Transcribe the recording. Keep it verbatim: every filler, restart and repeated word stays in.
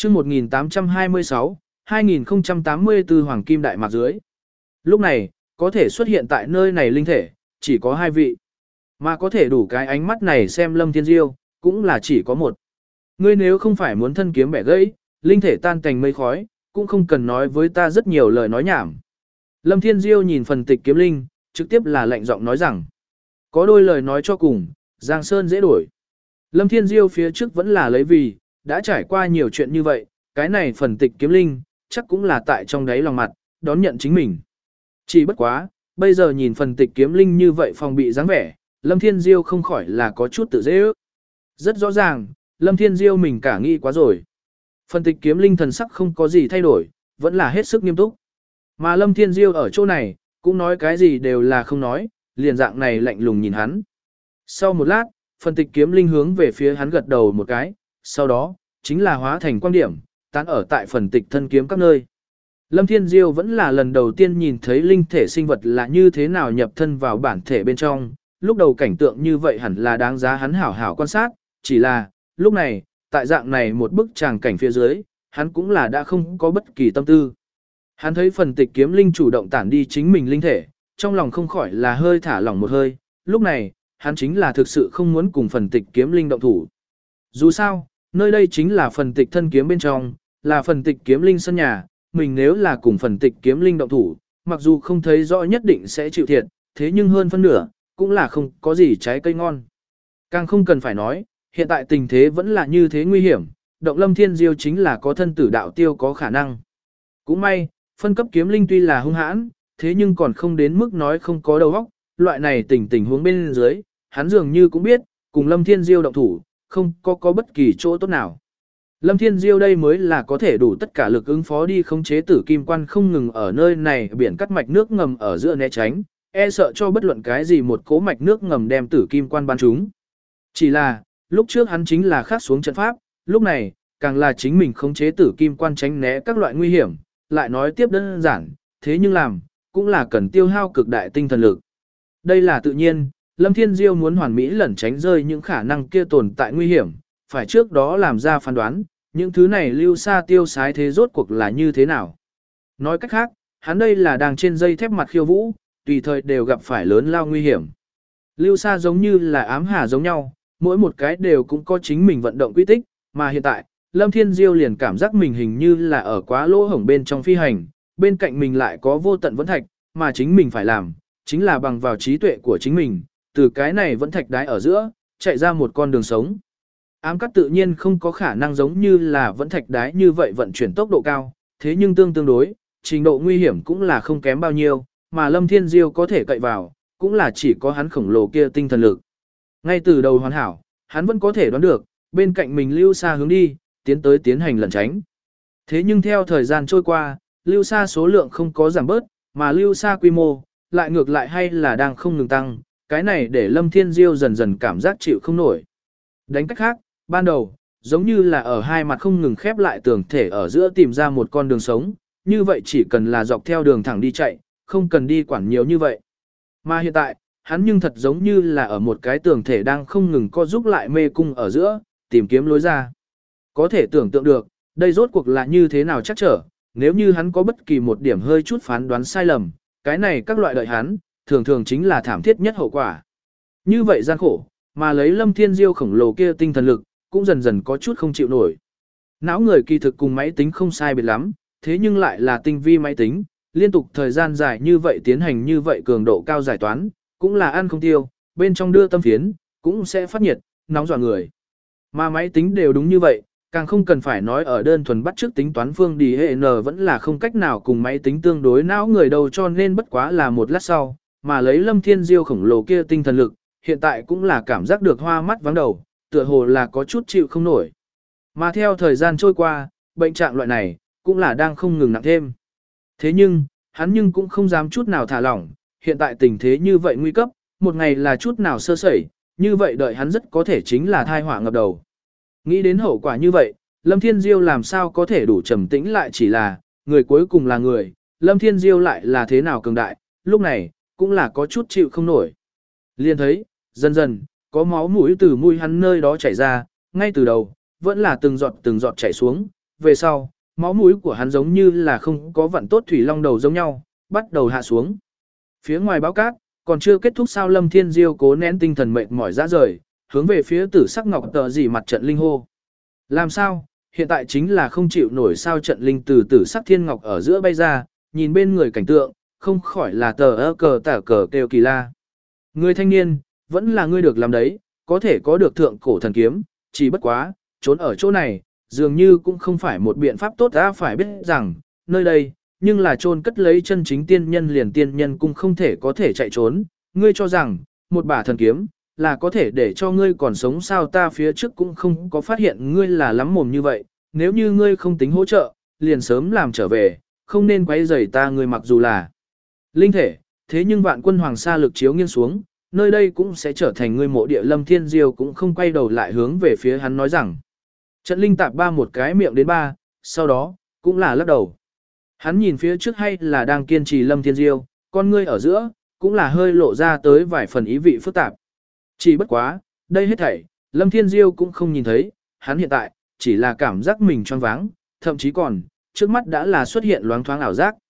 chương một nghìn tám trăm hai mươi sáu, hai nghìn không trăm tám mươi tư Hoàng Kim Đại Mạc dưới. Lúc này, có thể xuất hiện tại nơi này linh thể, chỉ có hai vị. Mà có thể đủ cái ánh mắt này xem Lâm Thiên Diêu, cũng là chỉ có một. Ngươi nếu không phải muốn thân kiếm bẻ gãy, linh thể tan thành mây khói, cũng không cần nói với ta rất nhiều lời nói nhảm. Lâm Thiên Diêu nhìn phần tịch kiếm linh, trực tiếp là lạnh giọng nói rằng, có đôi lời nói cho cùng, Giang Sơn dễ đổi. Lâm Thiên Diêu phía trước vẫn là lấy vì, đã trải qua nhiều chuyện như vậy, cái này phần tịch kiếm linh, chắc cũng là tại trong đáy lòng mặt, đón nhận chính mình. Chỉ bất quá, bây giờ nhìn phần tịch kiếm linh như vậy phòng bị dáng vẻ, Lâm Thiên Diêu không khỏi là có chút tự dễ ước. Rất rõ ràng, Lâm Thiên Diêu mình cả nghĩ quá rồi. Phần tịch kiếm linh thần sắc không có gì thay đổi, vẫn là hết sức nghiêm túc. Mà Lâm Thiên Diêu ở chỗ này, cũng nói cái gì đều là không nói, liền dạng này lạnh lùng nhìn hắn. Sau một lát, phần tịch kiếm linh hướng về phía hắn gật đầu một cái, sau đó, chính là hóa thành quang điểm, tán ở tại phần tịch thân kiếm các nơi. Lâm Thiên Diêu vẫn là lần đầu tiên nhìn thấy linh thể sinh vật là như thế nào nhập thân vào bản thể bên trong, lúc đầu cảnh tượng như vậy hẳn là đáng giá hắn hảo hảo quan sát, chỉ là, lúc này, tại dạng này một bức tràng cảnh phía dưới, hắn cũng là đã không có bất kỳ tâm tư. Hắn thấy phần tịch kiếm linh chủ động tản đi chính mình linh thể, trong lòng không khỏi là hơi thả lỏng một hơi, lúc này, hắn chính là thực sự không muốn cùng phần tịch kiếm linh động thủ. Dù sao, nơi đây chính là phần tịch thân kiếm bên trong, là phần tịch kiếm linh sân nhà, mình nếu là cùng phần tịch kiếm linh động thủ, mặc dù không thấy rõ nhất định sẽ chịu thiệt, thế nhưng hơn phân nửa, cũng là không có gì trái cây ngon. Càng không cần phải nói, hiện tại tình thế vẫn là như thế nguy hiểm, động Lâm Thiên Diêu chính là có thân tử đạo tiêu có khả năng. Cũng may, phân cấp kiếm linh tuy là hung hãn, thế nhưng còn không đến mức nói không có đầu óc, loại này tình tình huống bên dưới, hắn dường như cũng biết, cùng Lâm Thiên Diêu động thủ, không có có bất kỳ chỗ tốt nào. Lâm Thiên Diêu đây mới là có thể đủ tất cả lực ứng phó đi khống chế tử kim quan không ngừng ở nơi này biển cắt mạch nước ngầm ở giữa né tránh, e sợ cho bất luận cái gì một cố mạch nước ngầm đem tử kim quan bắn chúng. Chỉ là, lúc trước hắn chính là khắc xuống trận pháp, lúc này, càng là chính mình khống chế tử kim quan tránh né các loại nguy hiểm, lại nói tiếp đơn giản, thế nhưng làm, cũng là cần tiêu hao cực đại tinh thần lực. Đây là tự nhiên, Lâm Thiên Diêu muốn hoàn mỹ lẩn tránh rơi những khả năng kia tồn tại nguy hiểm, phải trước đó làm ra phán đoán, những thứ này lưu xa tiêu sái thế rốt cuộc là như thế nào. Nói cách khác, hắn đây là đang trên dây thép mặt khiêu vũ, tùy thời đều gặp phải lớn lao nguy hiểm. Lưu xa giống như là ám hà giống nhau, mỗi một cái đều cũng có chính mình vận động quy tích, mà hiện tại, Lâm Thiên Diêu liền cảm giác mình hình như là ở quá lỗ hổng bên trong phi hành, bên cạnh mình lại có vô tận vẫn thạch, mà chính mình phải làm, chính là bằng vào trí tuệ của chính mình, từ cái này vẫn thạch đái ở giữa, chạy ra một con đường sống. Ám cắt tự nhiên không có khả năng giống như là vẫn thạch đái như vậy vận chuyển tốc độ cao, thế nhưng tương tương đối, trình độ nguy hiểm cũng là không kém bao nhiêu, mà Lâm Thiên Diêu có thể cậy vào, cũng là chỉ có hắn khổng lồ kia tinh thần lực. Ngay từ đầu hoàn hảo, hắn vẫn có thể đoán được, bên cạnh mình lưu xa hướng đi, tiến tới tiến hành lẩn tránh. Thế nhưng theo thời gian trôi qua, lưu xa số lượng không có giảm bớt, mà lưu xa quy mô, lại ngược lại hay là đang không ngừng tăng, cái này để Lâm Thiên Diêu dần dần cảm giác chịu không nổi. Đánh cách khác, ban đầu, giống như là ở hai mặt không ngừng khép lại tường thể ở giữa tìm ra một con đường sống, như vậy chỉ cần là dọc theo đường thẳng đi chạy, không cần đi quản nhiều như vậy. Mà hiện tại, hắn nhưng thật giống như là ở một cái tường thể đang không ngừng co giúp lại mê cung ở giữa, tìm kiếm lối ra. Có thể tưởng tượng được, đây rốt cuộc là như thế nào chắc trở, nếu như hắn có bất kỳ một điểm hơi chút phán đoán sai lầm, cái này các loại đợi hắn, thường thường chính là thảm thiết nhất hậu quả. Như vậy gian khổ, mà lấy Lâm Thiên Diêu khổng lồ kia tinh thần lực, cũng dần dần có chút không chịu nổi. Não người kỳ thực cùng máy tính không sai biệt lắm, thế nhưng lại là tinh vi máy tính, liên tục thời gian dài như vậy tiến hành như vậy cường độ cao giải toán, cũng là ăn không tiêu, bên trong đưa tâm phiến, cũng sẽ phát nhiệt, nóng dọa người. Mà máy tính đều đúng như vậy, càng không cần phải nói ở đơn thuần bắt chước tính toán phương đi hệ n vẫn là không cách nào cùng máy tính tương đối não người đâu, cho nên bất quá là một lát sau, mà lấy Lâm Thiên Diêu khổng lồ kia tinh thần lực, hiện tại cũng là cảm giác được hoa mắt vắng đầu, tựa hồ là có chút chịu không nổi. Mà theo thời gian trôi qua, bệnh trạng loại này, cũng là đang không ngừng nặng thêm. Thế nhưng, hắn nhưng cũng không dám chút nào thả lỏng, hiện tại tình thế như vậy nguy cấp, một ngày là chút nào sơ sẩy, như vậy đợi hắn rất có thể chính là thai họa ngập đầu. Nghĩ đến hậu quả như vậy, Lâm Thiên Diêu làm sao có thể đủ trầm tĩnh lại, chỉ là, người cuối cùng là người, Lâm Thiên Diêu lại là thế nào cường đại, lúc này, cũng là có chút chịu không nổi. Liền thấy, dần dần, có máu mũi từ mũi hắn nơi đó chảy ra, ngay từ đầu, vẫn là từng giọt từng giọt chảy xuống, về sau, máu mũi của hắn giống như là không có vận tốt thủy long đầu giống nhau, bắt đầu hạ xuống. Phía ngoài báo cát, còn chưa kết thúc sao Lâm Thiên Diêu cố nén tinh thần mệt mỏi ra rời, hướng về phía tử sắc ngọc tờ gì mặt trận linh hô. Làm sao, hiện tại chính là không chịu nổi sao trận linh từ tử sắc thiên ngọc ở giữa bay ra, nhìn bên người cảnh tượng, không khỏi là tờ ơ cờ tả cờ kêu kỳ la. Người thanh niên, vẫn là ngươi được làm đấy, có thể có được thượng cổ thần kiếm, chỉ bất quá, trốn ở chỗ này, dường như cũng không phải một biện pháp tốt ta phải biết rằng, nơi đây, nhưng là chôn cất lấy chân chính tiên nhân liền tiên nhân cũng không thể có thể chạy trốn, ngươi cho rằng, một bả thần kiếm, là có thể để cho ngươi còn sống sao ta phía trước cũng không có phát hiện ngươi là lắm mồm như vậy, nếu như ngươi không tính hỗ trợ, liền sớm làm trở về, không nên quấy rầy ta ngươi mặc dù là linh thể, thế nhưng vạn quân hoàng sa lực chiếu nghiêng xuống, nơi đây cũng sẽ trở thành ngươi mộ địa. Lâm Thiên Diêu cũng không quay đầu lại hướng về phía hắn nói rằng, trận linh tạp ba một cái miệng đến ba, sau đó, cũng là lắc đầu. Hắn nhìn phía trước hay là đang kiên trì Lâm Thiên Diêu, con ngươi ở giữa, cũng là hơi lộ ra tới vài phần ý vị phức tạp. Chỉ bất quá, đây hết thảy, Lâm Thiên Diêu cũng không nhìn thấy, hắn hiện tại, chỉ là cảm giác mình choáng váng, thậm chí còn, trước mắt đã là xuất hiện loáng thoáng ảo giác,